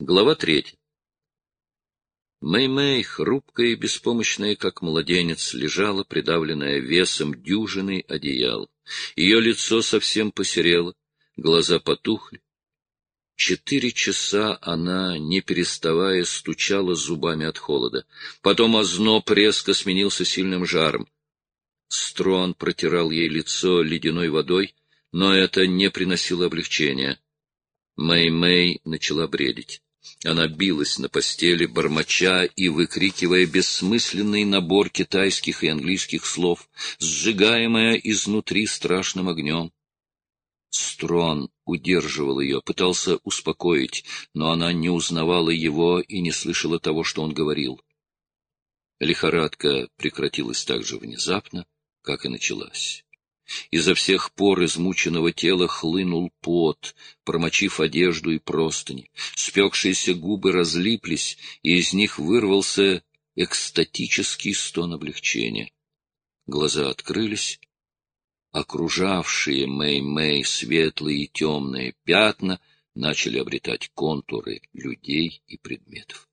Глава 3. Мэй-Мэй, хрупкая и беспомощная, как младенец, лежала, придавленная весом дюжины одеял. Ее лицо совсем посерело, глаза потухли. 4 часа она, не переставая, стучала зубами от холода. Потом озноб резко сменился сильным жаром. Строн протирал ей лицо ледяной водой, но это не приносило облегчения. Мэй-Мэй начала бредить. Она билась на постели, бормоча и выкрикивая бессмысленный набор китайских и английских слов, сжигаемая изнутри страшным огнем. Строн удерживал ее, пытался успокоить, но она не узнавала его и не слышала того, что он говорил. Лихорадка прекратилась так же внезапно, как и началась. Изо всех пор измученного тела хлынул пот, промочив одежду и простыни. Спекшиеся губы разлиплись, и из них вырвался экстатический стон облегчения. Глаза открылись. Окружавшие Мэй-Мэй светлые и темные пятна начали обретать контуры людей и предметов.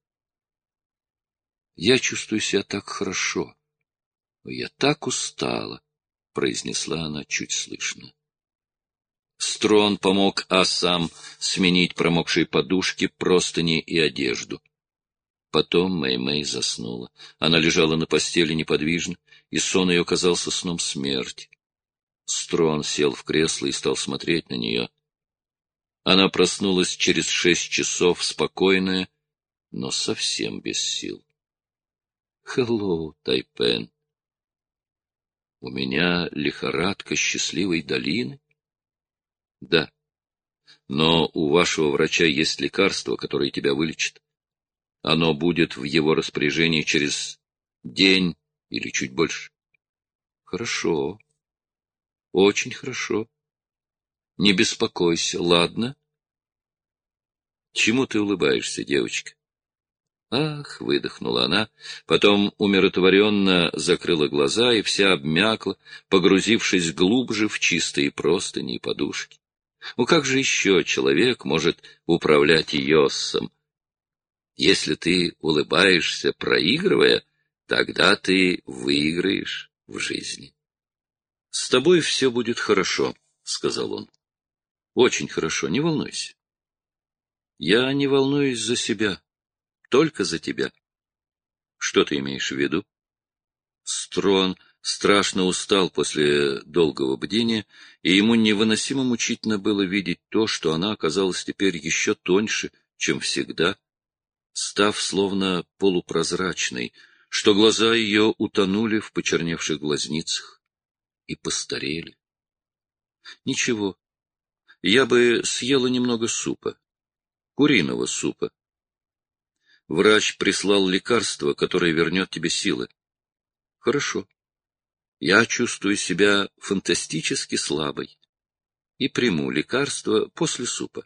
«Я чувствую себя так хорошо. Я так устала», — произнесла она чуть слышно. Строн помог Асам сменить промокшие подушки, простыни и одежду. Потом Мэй-Мэй заснула. Она лежала на постели неподвижно, и сон ее казался сном смерти. Строн сел в кресло и стал смотреть на нее. Она проснулась через 6 часов, спокойная, но совсем без сил. «Хеллоу, Тайпен. У меня лихорадка счастливой долины?» «Да. Но у вашего врача есть лекарство, которое тебя вылечит. Оно будет в его распоряжении через день или чуть больше». «Хорошо. Очень хорошо. Не беспокойся, ладно?» «Чему ты улыбаешься, девочка?» «Ах!» — выдохнула она, потом умиротворенно закрыла глаза и вся обмякла, погрузившись глубже в чистые простыни и подушки. Ну как же еще человек может управлять Йоссом? Если ты улыбаешься, проигрывая, тогда ты выиграешь в жизни. — С тобой все будет хорошо, — сказал он. — Очень хорошо, не волнуйся. — Я не волнуюсь за себя, только за тебя. — Что ты имеешь в виду? Строн страшно устал после долгого бдения, и ему невыносимо мучительно было видеть то, что она оказалась теперь еще тоньше, чем всегда, став словно полупрозрачной, что глаза ее утонули в почерневших глазницах и постарели. Ничего, я бы съела немного супа, куриного супа. Врач прислал лекарство, которое вернет тебе силы. Хорошо. Я чувствую себя фантастически слабой и приму лекарство после супа.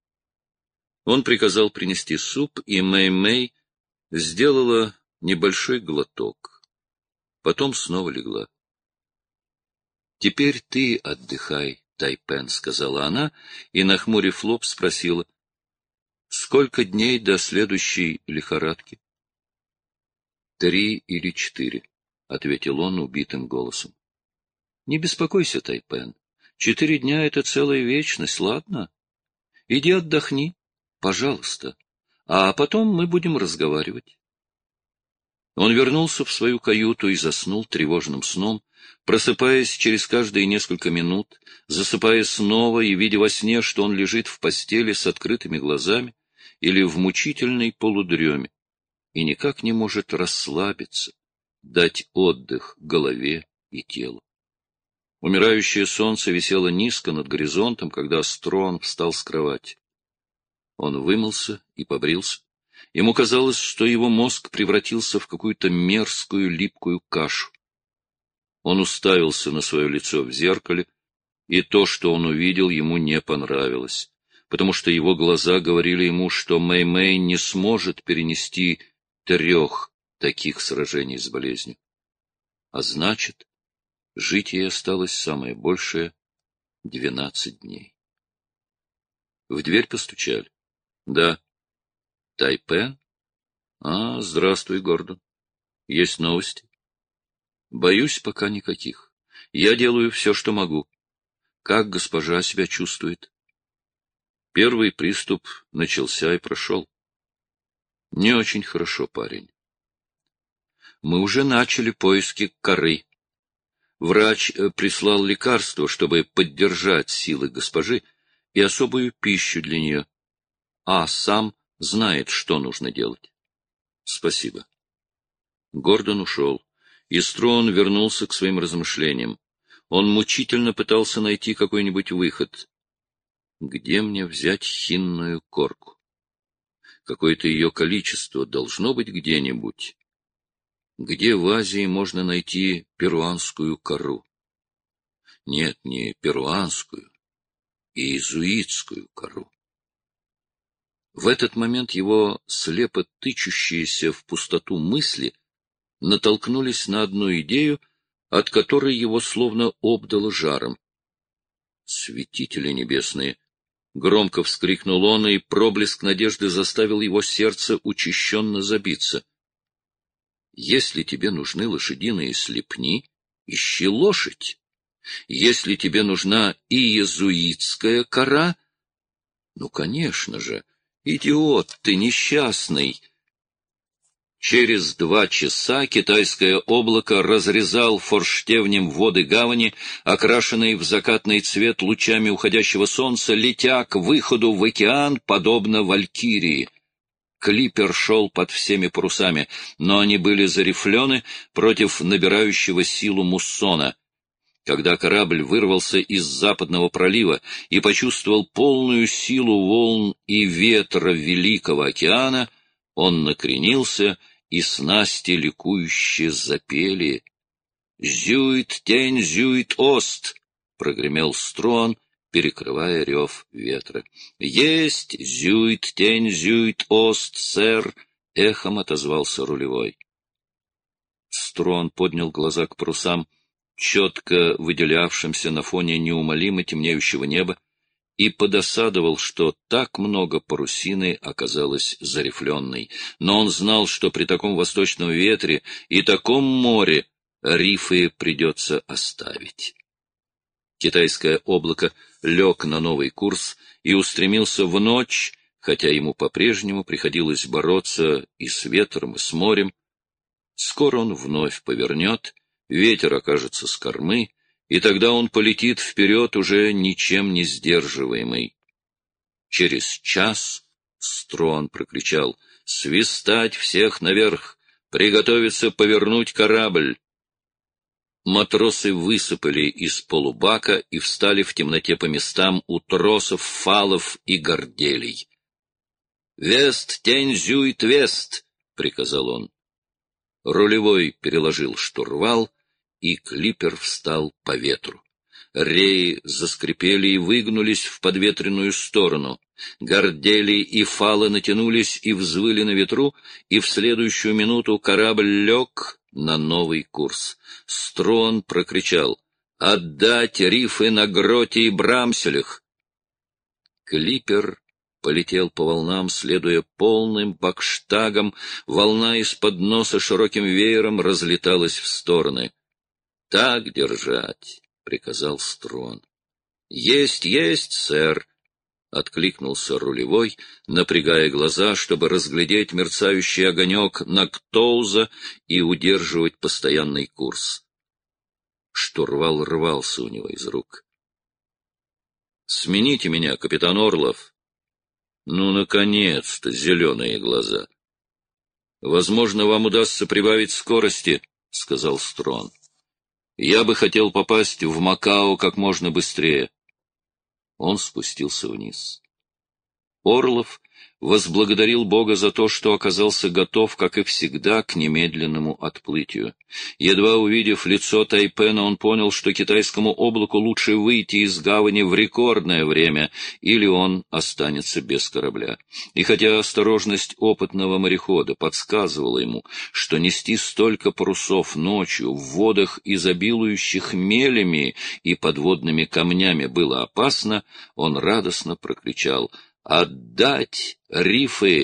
Он приказал принести суп, и Мэй-Мэй сделала небольшой глоток. Потом снова легла. — Теперь ты отдыхай, Тайпен, — сказала она, и, нахмурив лоб, спросила: — Сколько дней до следующей лихорадки? — 3 или 4, — ответил он убитым голосом. — Не беспокойся, Тайпен. 4 дня — это целая вечность, ладно? Иди отдохни, пожалуйста, а потом мы будем разговаривать. Он вернулся в свою каюту и заснул тревожным сном, просыпаясь через каждые несколько минут, засыпая снова и видя во сне, что он лежит в постели с открытыми глазами или в мучительной полудреме и никак не может расслабиться, дать отдых голове и телу. Умирающее солнце висело низко над горизонтом, когда Строн встал с кровати. Он вымылся и побрился. Ему казалось, что его мозг превратился в какую-то мерзкую липкую кашу. Он уставился на свое лицо в зеркале, и то, что он увидел, ему не понравилось, потому что его глаза говорили ему, что Мэй-Мэй не сможет перенести 3 таких сражений с болезнью. А значит, жить ей осталось самое большее — 12 дней. В дверь постучали. — Да. Тайпен? Здравствуй, Гордон. Есть новости? Боюсь, пока никаких. Я делаю все, что могу. Как госпожа себя чувствует? Первый приступ начался и прошел. Не очень хорошо, парень. Мы уже начали поиски коры. Врач прислал лекарство, чтобы поддержать силы госпожи, и особую пищу для нее. А сам знает, что нужно делать. Спасибо. Гордон ушел, и Строн вернулся к своим размышлениям. Он мучительно пытался найти какой-нибудь выход. Где мне взять хинную корку? Какое-то ее количество должно быть где-нибудь. Где в Азии можно найти перуанскую кору? Нет, не перуанскую, иезуитскую кору. В этот момент его слепо тычущиеся в пустоту мысли натолкнулись на одну идею, от которой его словно обдало жаром. «Святители небесные!» — громко вскрикнул он, и проблеск надежды заставил его сердце учащенно забиться. «Если тебе нужны лошадиные слепни, ищи лошадь. Если тебе нужна иезуитская кора, ну, конечно же, идиот ты несчастный!» Через 2 часа китайское облако разрезал форштевнем воды гавани, окрашенные в закатный цвет лучами уходящего солнца, летя к выходу в океан, подобно валькирии. Клипер шел под всеми парусами, но они были зарифлены против набирающего силу муссона. Когда корабль вырвался из западного пролива и почувствовал полную силу волн и ветра Великого океана, он накренился, и снасти ликующе запели. «Зюит тень, зюит ост!» — прогремел Строн, перекрывая рев ветра. «Есть зюит тень, зюит ост, сэр!» — эхом отозвался рулевой. Строн поднял глаза к парусам, четко выделявшимся на фоне неумолимо темнеющего неба, и подосадовал, что так много парусины оказалось зарифленной. Но он знал, что при таком восточном ветре и таком море рифы придется оставить. Китайское облако лег на новый курс и устремился в ночь, хотя ему по-прежнему приходилось бороться и с ветром, и с морем. Скоро он вновь повернет, ветер окажется с кормы, и тогда он полетит вперед уже ничем не сдерживаемый. Через час Строн прокричал: «Свистать всех наверх! Приготовиться повернуть корабль!» Матросы высыпали из полубака и встали в темноте по местам у тросов, фалов и горделей. «Вест, тень, зюит, вест!» — приказал он. Рулевой переложил штурвал, и клипер встал по ветру. Реи заскрипели и выгнулись в подветренную сторону. Гордели и фалы натянулись и взвыли на ветру, и в следующую минуту корабль лег на новый курс. Строн прокричал: «Отдать рифы на гроте и брамселях!» Клипер полетел по волнам, следуя полным бакштагам, волна из-под носа широким веером разлеталась в стороны. «Так держать!» — приказал Строн. «Есть, есть, сэр!» — откликнулся рулевой, напрягая глаза, чтобы разглядеть мерцающий огонек Нактоуза и удерживать постоянный курс. Штурвал рвался у него из рук. «Смените меня, капитан Орлов!» «Ну, наконец-то, зеленые глаза!» «Возможно, вам удастся прибавить скорости», — сказал Строн. «Я бы хотел попасть в Макао как можно быстрее». Он спустился вниз. Орлов возблагодарил Бога за то, что оказался готов, как и всегда, к немедленному отплытию. Едва увидев лицо Тайпена, он понял, что китайскому облаку лучше выйти из гавани в рекордное время, или он останется без корабля. И хотя осторожность опытного морехода подсказывала ему, что нести столько парусов ночью в водах, изобилующих мелями и подводными камнями, было опасно, он радостно прокричал: «Отдать рифы!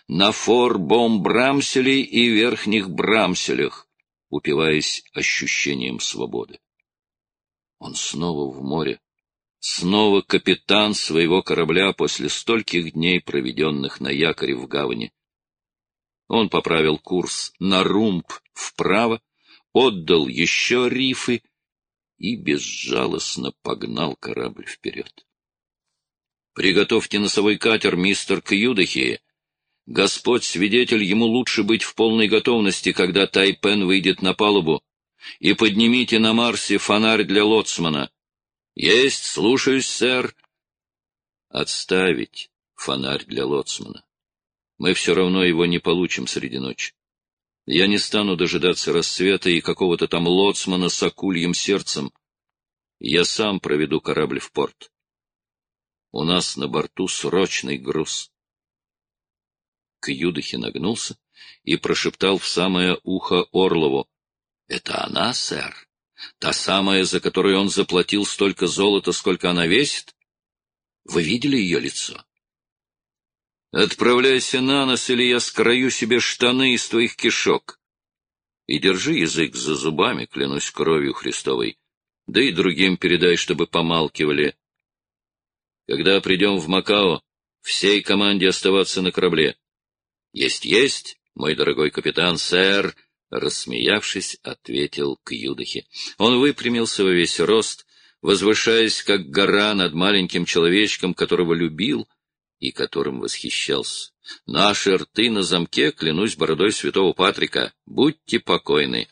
на фор-бом-брамселе и верхних брамселях, упиваясь ощущением свободы. Он снова в море, снова капитан своего корабля после стольких дней, проведенных на якоре в гавани. Он поправил курс на румб вправо, отдал еще рифы и безжалостно погнал корабль вперед. «Приготовьте носовой катер, мистер Кьюдахи. Господь свидетель, ему лучше быть в полной готовности, когда Тайпен выйдет на палубу. И поднимите на Марсе фонарь для лоцмана». «Есть, слушаюсь, сэр». «Отставить фонарь для лоцмана. Мы все равно его не получим среди ночи. Я не стану дожидаться рассвета и какого-то там лоцмана с акульим сердцем. Я сам проведу корабль в порт. У нас на борту срочный груз». Кьюдахи нагнулся и прошептал в самое ухо Орлову: «Это она, сэр? Та самая, за которую он заплатил столько золота, сколько она весит? Вы видели ее лицо? Отправляйся на нос, или я скрою себе штаны из твоих кишок. И держи язык за зубами, клянусь кровью Христовой. Да и другим передай, чтобы помалкивали. Когда придем в Макао, всей команде оставаться на корабле». «Есть, мой дорогой капитан, сэр», — рассмеявшись, ответил Кьюдахи. Он выпрямился во весь рост, возвышаясь, как гора, над маленьким человечком, которого любил и которым восхищался. «Наши рты на замке, клянусь бородой святого Патрика. Будьте покойны».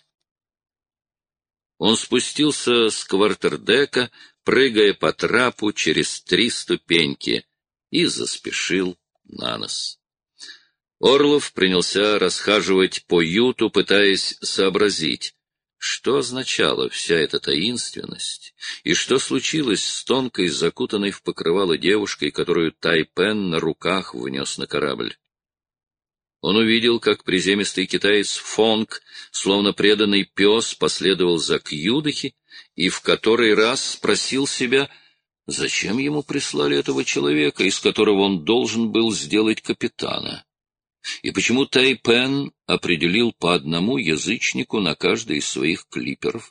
Он спустился с квартердека, прыгая по трапу через 3 ступеньки, и заспешил на нос. Орлов принялся расхаживать по юту, пытаясь сообразить, что означала вся эта таинственность, и что случилось с тонкой, закутанной в покрывало девушкой, которую Тайпен на руках внес на корабль. Он увидел, как приземистый китаец Фонг, словно преданный пес, последовал за Кьюдахи, и в который раз спросил себя, зачем ему прислали этого человека, из которого он должен был сделать капитана. И почему Тайпен определил по одному язычнику на каждый из своих клиперов?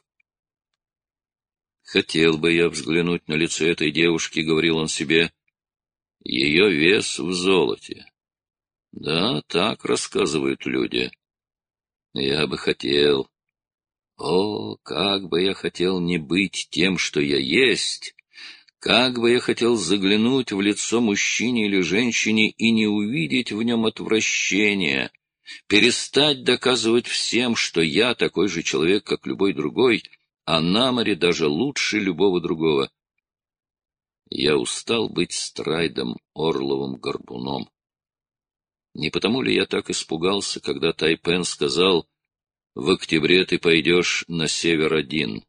«Хотел бы я взглянуть на лицо этой девушки», — говорил он себе. «Ее вес в золоте». Да, так рассказывают люди. Я бы хотел. О, как бы я хотел не быть тем, что я есть. Как бы я хотел заглянуть в лицо мужчине или женщине и не увидеть в нем отвращения, перестать доказывать всем, что я такой же человек, как любой другой, а на море даже лучше любого другого. Я устал быть Страйдом Орловым-горбуном. Не потому ли я так испугался, когда Тайпен сказал: «В октябре ты пойдешь на север один»?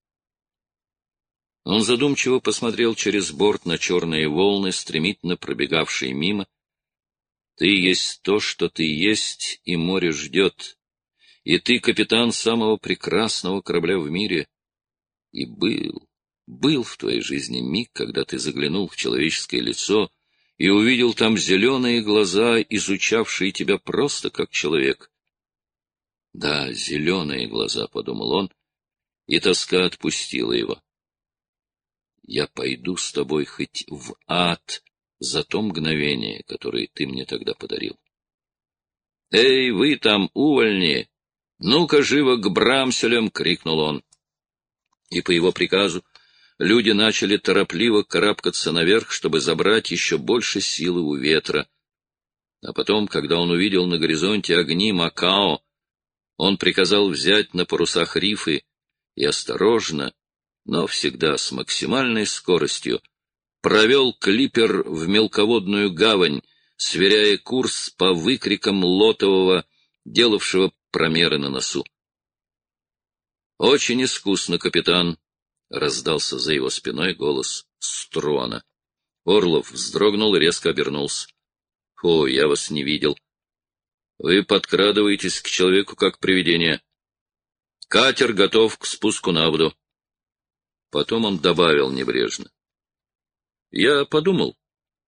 Он задумчиво посмотрел через борт на черные волны, стремительно пробегавшие мимо. Ты есть то, что ты есть, и море ждет. И ты капитан самого прекрасного корабля в мире. И был в твоей жизни миг, когда ты заглянул в человеческое лицо и увидел там зеленые глаза, изучавшие тебя просто как человек. Да, зеленые глаза, — подумал он, и тоска отпустила его. Я пойду с тобой хоть в ад за то мгновение, которое ты мне тогда подарил. «Эй, вы там, увольни! Ну-ка, живо к брамселям!» — крикнул он. И по его приказу люди начали торопливо карабкаться наверх, чтобы забрать еще больше силы у ветра. А потом, когда он увидел на горизонте огни Макао, он приказал взять на парусах рифы и осторожно, но всегда с максимальной скоростью, провел клипер в мелководную гавань, сверяя курс по выкрикам Лотового, делавшего промеры на носу. «Очень искусно, капитан», — раздался за его спиной голос Струана. Орлов вздрогнул и резко обернулся. «О, я вас не видел. Вы подкрадываетесь к человеку как привидение. Катер готов к спуску на воду». Потом он добавил небрежно: «Я подумал,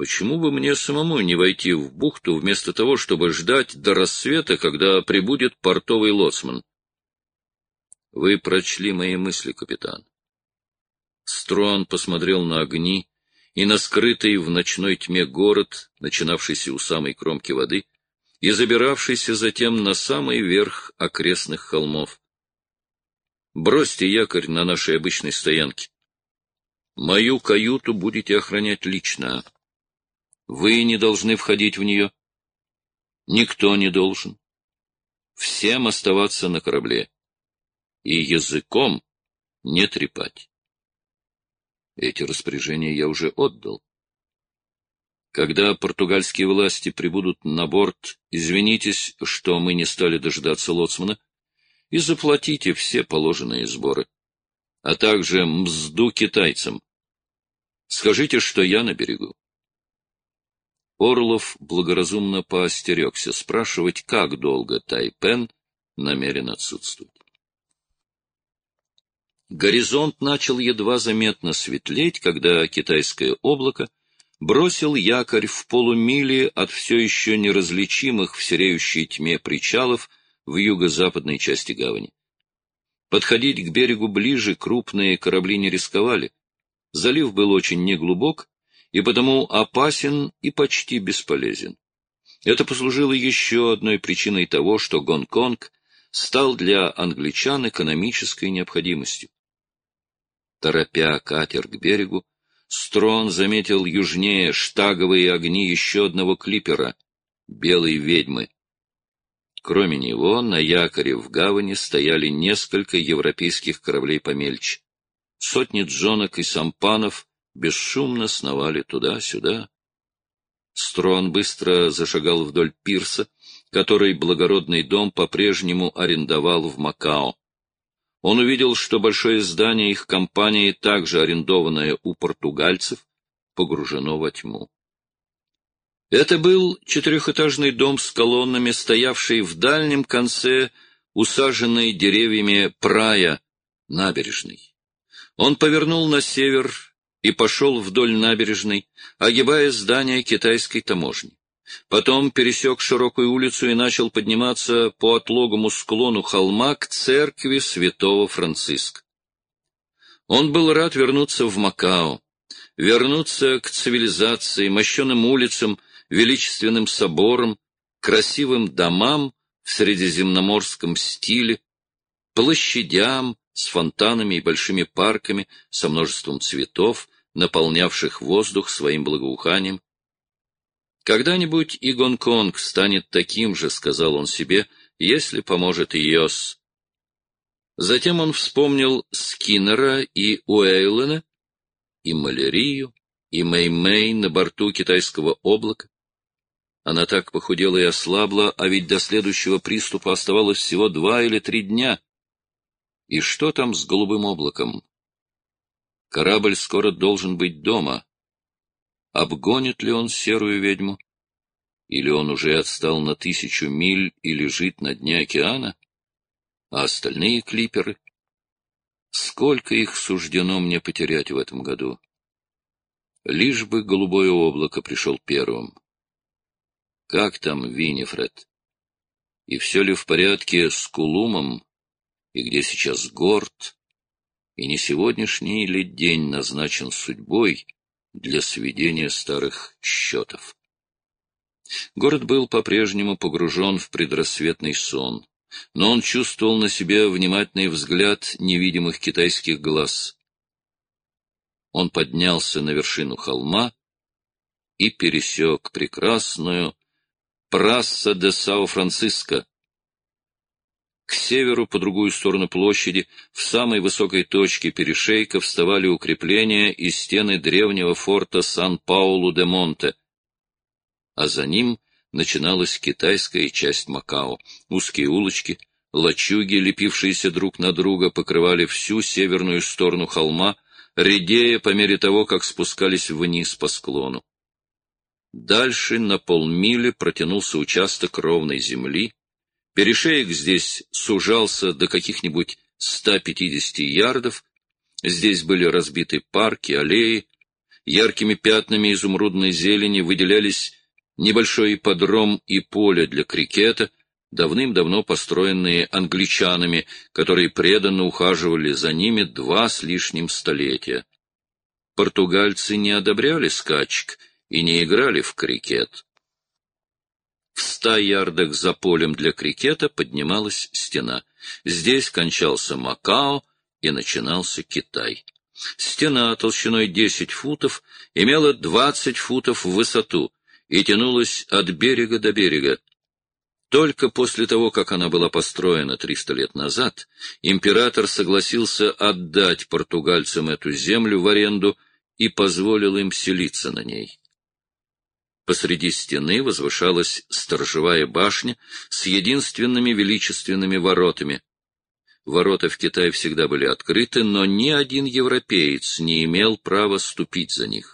Почему бы мне самому не войти в бухту, вместо того, чтобы ждать до рассвета, когда прибудет портовый лоцман? Вы прочли мои мысли, капитан. Строн посмотрел на огни и на скрытый в ночной тьме город, начинавшийся у самой кромки воды и забиравшийся затем на самый верх окрестных холмов. Бросьте якорь на нашей обычной стоянке. Мою каюту будете охранять лично. Вы не должны входить в нее. Никто не должен. Всем оставаться на корабле. И языком не трепать. Эти распоряжения я уже отдал. Когда португальские власти прибудут на борт, извинитесь, что мы не стали дожидаться лоцмана, и заплатите все положенные сборы, а также мзду китайцам. Скажите, что я на берегу. Орлов благоразумно поостерегся спрашивать, как долго Тайпен намерен отсутствовать. Горизонт начал едва заметно светлеть, когда китайское облако бросил якорь в полумиле от все еще неразличимых в сереющей тьме причалов в юго-западной части гавани. Подходить к берегу ближе крупные корабли не рисковали. Залив был очень неглубок и потому опасен и почти бесполезен. Это послужило еще одной причиной того, что Гонконг стал для англичан экономической необходимостью. Торопя катер к берегу, Строн заметил южнее штаговые огни еще одного клипера — «Белой ведьмы». Кроме него, на якоре в гавани стояли несколько европейских кораблей помельче. Сотни джонок и сампанов бесшумно сновали туда-сюда. Строн быстро зашагал вдоль пирса, который благородный дом по-прежнему арендовал в Макао. Он увидел, что большое здание их компании, также арендованное у португальцев, погружено во тьму. Это был четырехэтажный дом с колоннами, стоявший в дальнем конце усаженной деревьями прая набережной. Он повернул на север и пошел вдоль набережной, огибая здание китайской таможни. Потом пересек широкую улицу и начал подниматься по отлогому склону холма к церкви святого Франциска. Он был рад вернуться в Макао, вернуться к цивилизации, мощеным улицам, величественным соборам, красивым домам в средиземноморском стиле, площадям с фонтанами и большими парками со множеством цветов, наполнявших воздух своим благоуханием. «Когда-нибудь и Гонконг станет таким же», — сказал он себе, — «если поможет Йос». Затем он вспомнил Скиннера и Уэйлена, и Малярию, и Мэй-Мэй на борту китайского облака. Она так похудела и ослабла, а ведь до следующего приступа оставалось всего 2 или 3 дня. И что там с голубым облаком? Корабль скоро должен быть дома. Обгонит ли он серую ведьму? Или он уже отстал на 1000 миль и лежит на дне океана? А остальные клиперы? Сколько их суждено мне потерять в этом году? Лишь бы голубое облако пришел первым. Как там Виннифред? И все ли в порядке с Кулумом? И где сейчас Горд? И не сегодняшний ли день назначен судьбой для сведения старых счетов? Город был по-прежнему погружен в предрассветный сон, но он чувствовал на себе внимательный взгляд невидимых китайских глаз. Он поднялся на вершину холма и пересек прекрасную Прасса де Сао-Франциско. К северу, по другую сторону площади, в самой высокой точке перешейка вставали укрепления и стены древнего форта Сан-Паулу-де-Монте, а за ним начиналась китайская часть Макао. Узкие улочки, лачуги, лепившиеся друг на друга, покрывали всю северную сторону холма, редея по мере того, как спускались вниз по склону. Дальше на полмили протянулся участок ровной земли. Перешеек здесь сужался до каких-нибудь 150 ярдов. Здесь были разбиты парки, аллеи. Яркими пятнами изумрудной зелени выделялись небольшой ипподром и поле для крикета, давным-давно построенные англичанами, которые преданно ухаживали за ними 2 с лишним столетия. Португальцы не одобряли скачек и не играли в крикет. В 100 ярдах за полем для крикета поднималась стена. Здесь кончался Макао и начинался Китай. Стена толщиной 10 футов имела 20 футов в высоту и тянулась от берега до берега. Только после того, как она была построена 300 лет назад, император согласился отдать португальцам эту землю в аренду и позволил им селиться на ней. Посреди стены возвышалась сторожевая башня с единственными величественными воротами. Ворота в Китае всегда были открыты, но ни один европеец не имел права ступить за них.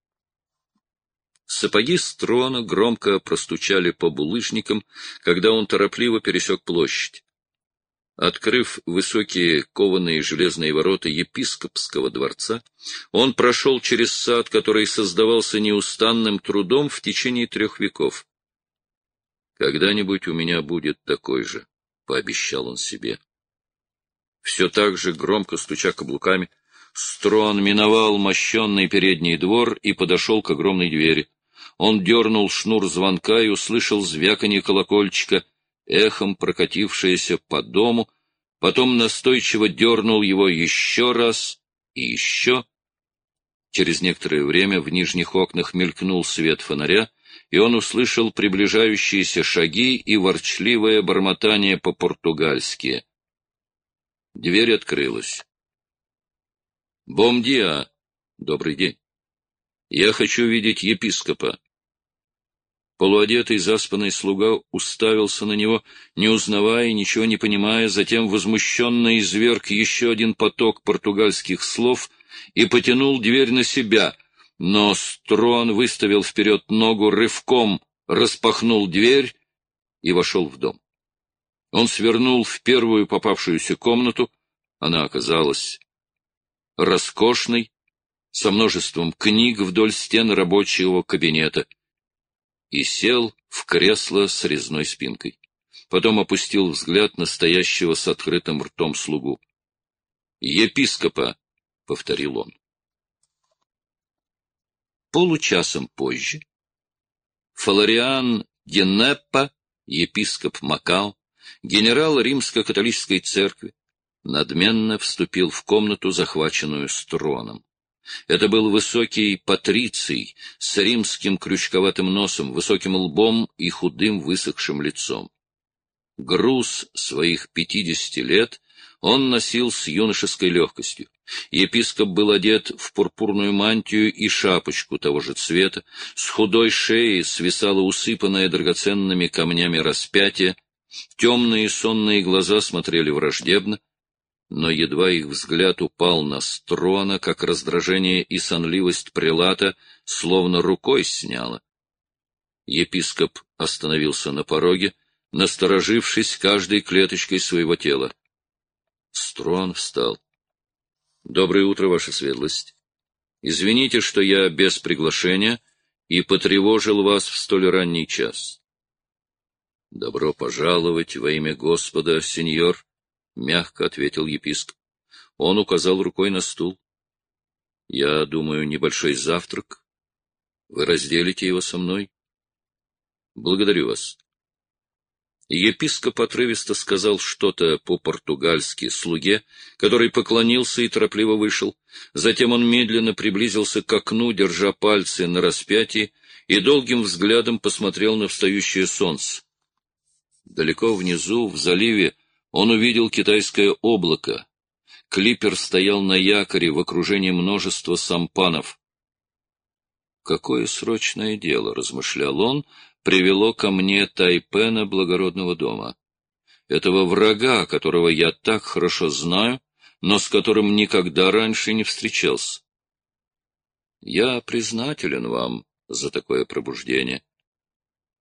Сапоги Строна громко простучали по булыжникам, когда он торопливо пересек площадь. Открыв высокие кованые железные ворота епископского дворца, он прошел через сад, который создавался неустанным трудом в течение 3 веков. «Когда-нибудь у меня будет такой же», — пообещал он себе. Все так же, громко стуча каблуками, Строн миновал мощенный передний двор и подошел к огромной двери. Он дернул шнур звонка и услышал звяканье колокольчика, эхом прокатившееся по дому, потом настойчиво дернул его еще раз и еще. Через некоторое время в нижних окнах мелькнул свет фонаря, и он услышал приближающиеся шаги и ворчливое бормотание по-португальски. Дверь открылась. «Бом диа!» «Добрый день! Я хочу видеть епископа!» Полуодетый заспанный слуга уставился на него, не узнавая и ничего не понимая, затем возмущенно изверг еще один поток португальских слов и потянул дверь на себя, но Строн выставил вперед ногу, рывком распахнул дверь и вошел в дом. Он свернул в первую попавшуюся комнату, она оказалась роскошной, со множеством книг вдоль стен рабочего кабинета, и сел в кресло с резной спинкой. Потом опустил взгляд на стоящего с открытым ртом слугу. «Епископа!» — повторил он. Получасом позже Флориан Генеппа, епископ Макао, генерал римско-католической церкви, надменно вступил в комнату, захваченную Строном. Это был высокий патриций с римским крючковатым носом, высоким лбом и худым высохшим лицом. Груз своих 50 лет он носил с юношеской легкостью. Епископ был одет в пурпурную мантию и шапочку того же цвета, с худой шеи свисало усыпанное драгоценными камнями распятие, темные сонные глаза смотрели враждебно, но едва их взгляд упал на Строна, как раздражение и сонливость прелата словно рукой сняло. Епископ остановился на пороге, насторожившись каждой клеточкой своего тела. Строн встал. — Доброе утро, ваша светлость. Извините, что я без приглашения и потревожил вас в столь ранний час. — Добро пожаловать во имя Господа, сеньор, — мягко ответил епископ. Он указал рукой на стул. — Я думаю, небольшой завтрак. Вы разделите его со мной? — Благодарю вас. Епископ отрывисто сказал что-то по-португальски слуге, который поклонился и торопливо вышел. Затем он медленно приблизился к окну, держа пальцы на распятии, и долгим взглядом посмотрел на встающее солнце. Далеко внизу, в заливе, он увидел китайское облако. Клипер стоял на якоре в окружении множества сампанов. «Какое срочное дело», — размышлял он, — привело ко мне Тайпена благородного дома. Этого врага, которого я так хорошо знаю, но с которым никогда раньше не встречался. Я признателен вам за такое пробуждение.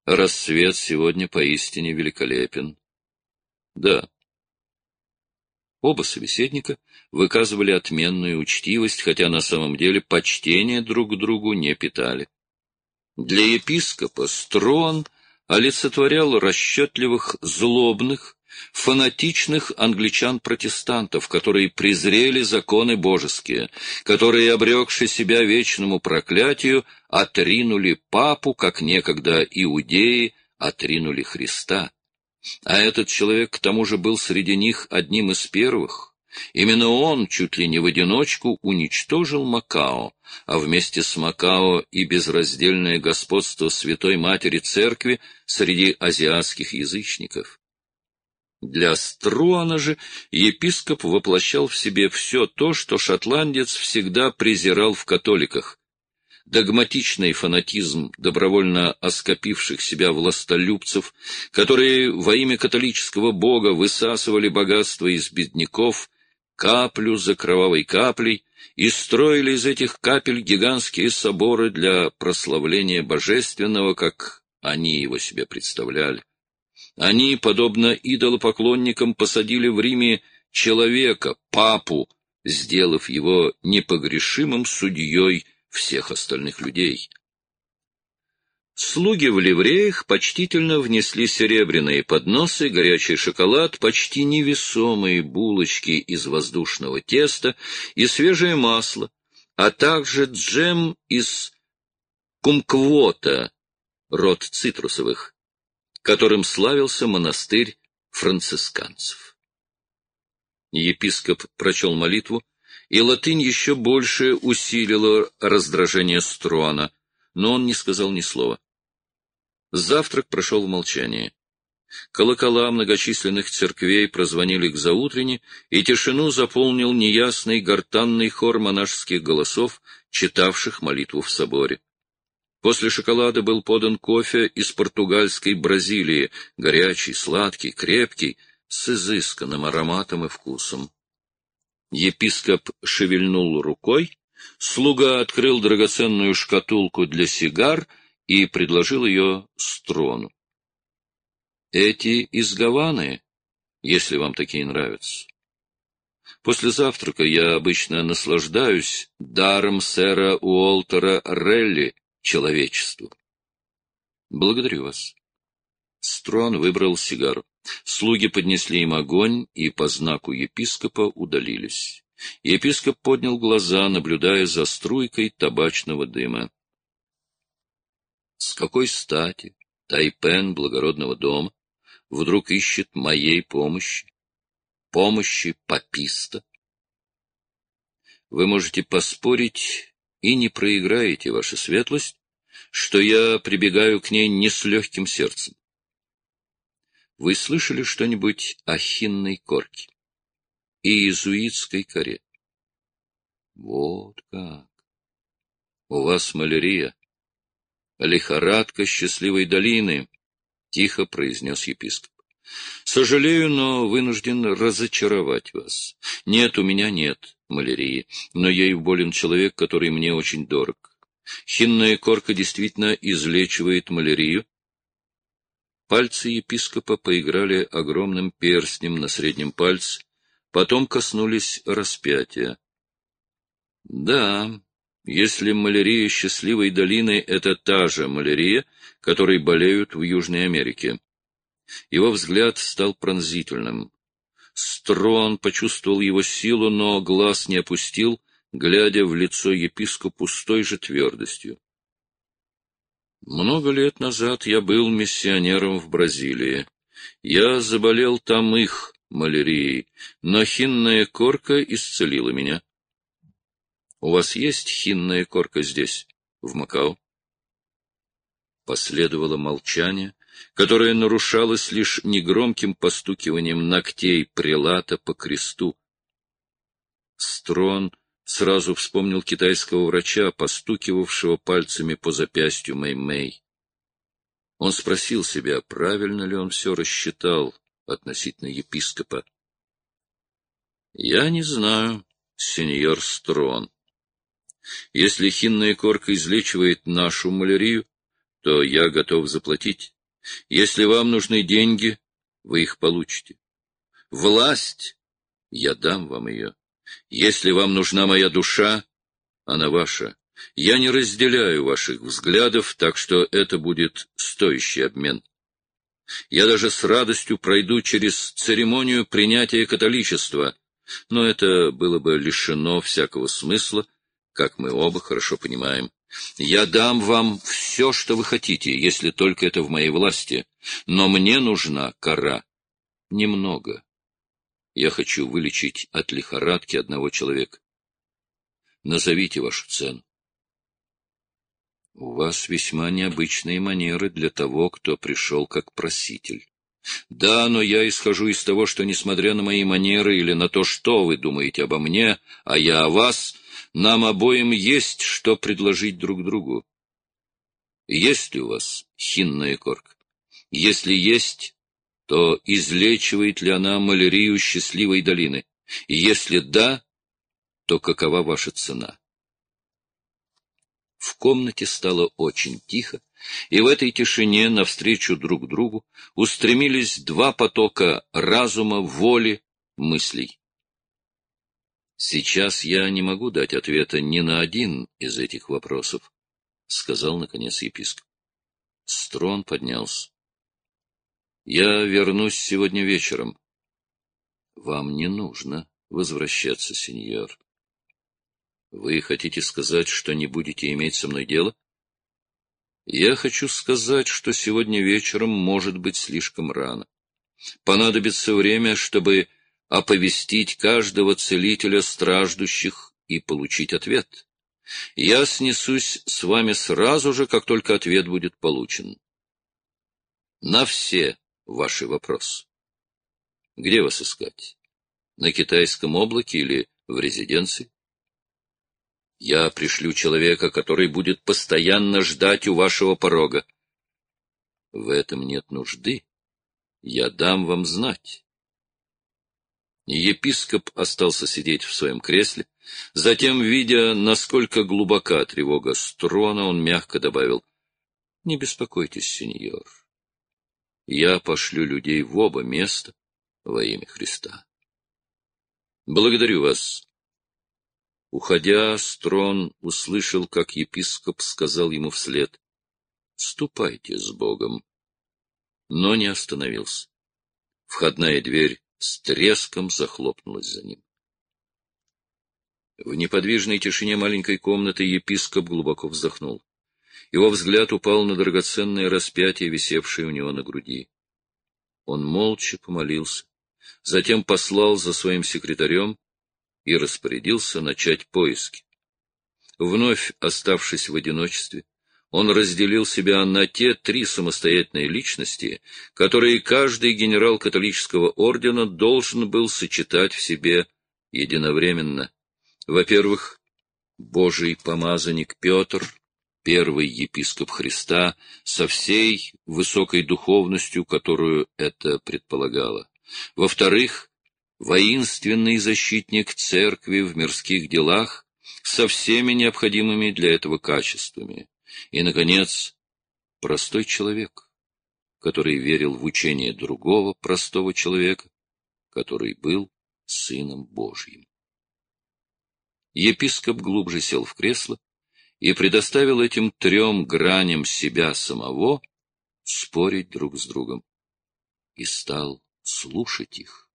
Рассвет сегодня поистине великолепен. Да. Оба собеседника выказывали отменную учтивость, хотя на самом деле почтения друг к другу не питали. Для епископа Строн олицетворял расчетливых, злобных, фанатичных англичан-протестантов, которые презрели законы божеские, которые, обрекши себя вечному проклятию, отринули папу, как некогда иудеи отринули Христа. А этот человек, к тому же, был среди них одним из первых. Именно он чуть ли не в одиночку уничтожил Макао, а вместе с Макао и безраздельное господство Святой Матери Церкви среди азиатских язычников. Для Струана же епископ воплощал в себе все то, что шотландец всегда презирал в католиках. Догматичный фанатизм добровольно оскопивших себя властолюбцев, которые во имя католического бога высасывали богатство из бедняков, каплю за кровавой каплей, и строили из этих капель гигантские соборы для прославления божественного, как они его себе представляли. Они, подобно идолопоклонникам, посадили в Риме человека, папу, сделав его непогрешимым судьей всех остальных людей. Слуги в ливреях почтительно внесли серебряные подносы, горячий шоколад, почти невесомые булочки из воздушного теста и свежее масло, а также джем из кумквота, род цитрусовых, которым славился монастырь францисканцев. Епископ прочел молитву, и латынь еще больше усилила раздражение Струана, но он не сказал ни слова. Завтрак прошел в молчании. Колокола многочисленных церквей прозвонили к заутренне, и тишину заполнил неясный гортанный хор монашеских голосов, читавших молитву в соборе. После шоколада был подан кофе из португальской Бразилии, горячий, сладкий, крепкий, с изысканным ароматом и вкусом. Епископ шевельнул рукой, слуга открыл драгоценную шкатулку для сигар и предложил ее Строну. Эти из Гаваны, если вам такие нравятся. После завтрака я обычно наслаждаюсь даром сэра Уолтера Релли человечеству. Благодарю вас. Строн выбрал сигару. Слуги поднесли им огонь и по знаку епископа удалились. Епископ поднял глаза, наблюдая за струйкой табачного дыма. С какой стати Тайпен благородного дома вдруг ищет моей помощи, помощи паписта? Вы можете поспорить и не проиграете, ваша светлость, что я прибегаю к ней не с легким сердцем. Вы слышали что-нибудь о хинной корке и иезуитской коре? Вот как! У вас малярия, лихорадка счастливой долины, — тихо произнес епископ. Сожалею, но вынужден разочаровать вас. Нет, у меня нет малярии, но ею болен человек, который мне очень дорог. Хинная корка действительно излечивает малярию. Пальцы епископа поиграли огромным перстнем на среднем пальце, потом коснулись распятия. Да, если малярия счастливой долины — это та же малярия, которой болеют в Южной Америке. Его взгляд стал пронзительным. Строн почувствовал его силу, но глаз не опустил, глядя в лицо епископу с той же твердостью. Много лет назад я был миссионером в Бразилии. Я заболел там их малярией, но хинная корка исцелила меня. У вас есть хинная корка здесь, в Макао? Последовало молчание, которое нарушалось лишь негромким постукиванием ногтей прелата по кресту. Строн сразу вспомнил китайского врача, постукивавшего пальцами по запястью Мэй-Мэй. Он спросил себя, правильно ли он все рассчитал относительно епископа. — Я не знаю, сеньор Строн. Если хинная корка излечивает нашу малярию, то я готов заплатить. Если вам нужны деньги, вы их получите. Власть Я дам вам ее. Если вам нужна моя душа, она ваша. Я не разделяю ваших взглядов, так что это будет стоящий обмен. Я даже с радостью пройду через церемонию принятия католичества, но это было бы лишено всякого смысла, как мы оба хорошо понимаем. Я дам вам все, что вы хотите, если только это в моей власти, но мне нужна кора. Немного. Я хочу вылечить от лихорадки одного человека. Назовите вашу цену. У вас весьма необычные манеры для того, кто пришел как проситель. Да, но я исхожу из того, что, несмотря на мои манеры или на то, что вы думаете обо мне, а я о вас, нам обоим есть что предложить друг другу. Есть ли у вас хинная корка? Если есть, то излечивает ли она малярию счастливой долины? И если да, то какова ваша цена? В комнате стало очень тихо, и в этой тишине навстречу друг другу устремились два потока разума, воли, мыслей. «Сейчас я не могу дать ответа ни на один из этих вопросов», — сказал, наконец, епископ. Строн поднялся. «Я вернусь сегодня вечером». «Вам не нужно возвращаться, сеньор». «Вы хотите сказать, что не будете иметь со мной дела?» «Я хочу сказать, что сегодня вечером может быть слишком рано. Понадобится время, чтобы оповестить каждого целителя страждущих и получить ответ. Я снесусь с вами сразу же, как только ответ будет получен. На все ваши вопросы. Где вас искать? На китайском облаке или в резиденции? Я пришлю человека, который будет постоянно ждать у вашего порога. В этом нет нужды. Я дам вам знать». Епископ остался сидеть в своем кресле. Затем, видя, насколько глубока тревога Строна, он мягко добавил: «Не беспокойтесь, сеньор. Я пошлю людей в оба места во имя Христа. Благодарю вас». Уходя, Строн услышал, как епископ сказал ему вслед: «Ступайте с Богом», но не остановился. Входная дверь с треском захлопнулась за ним. В неподвижной тишине маленькой комнаты епископ глубоко вздохнул. Его взгляд упал на драгоценное распятие, висевшее у него на груди. Он молча помолился, затем послал за своим секретарем и распорядился начать поиски. Вновь оставшись в одиночестве, он разделил себя на те три самостоятельные личности, которые каждый генерал католического ордена должен был сочетать в себе единовременно. Во-первых, Божий помазанник Петр, первый епископ Христа, со всей высокой духовностью, которую это предполагало. Во-вторых, воинственный защитник церкви в мирских делах со всеми необходимыми для этого качествами. И, наконец, простой человек, который верил в учение другого простого человека, который был Сыном Божьим. Епископ глубже сел в кресло и предоставил этим трем граням себя самого спорить друг с другом и стал слушать их.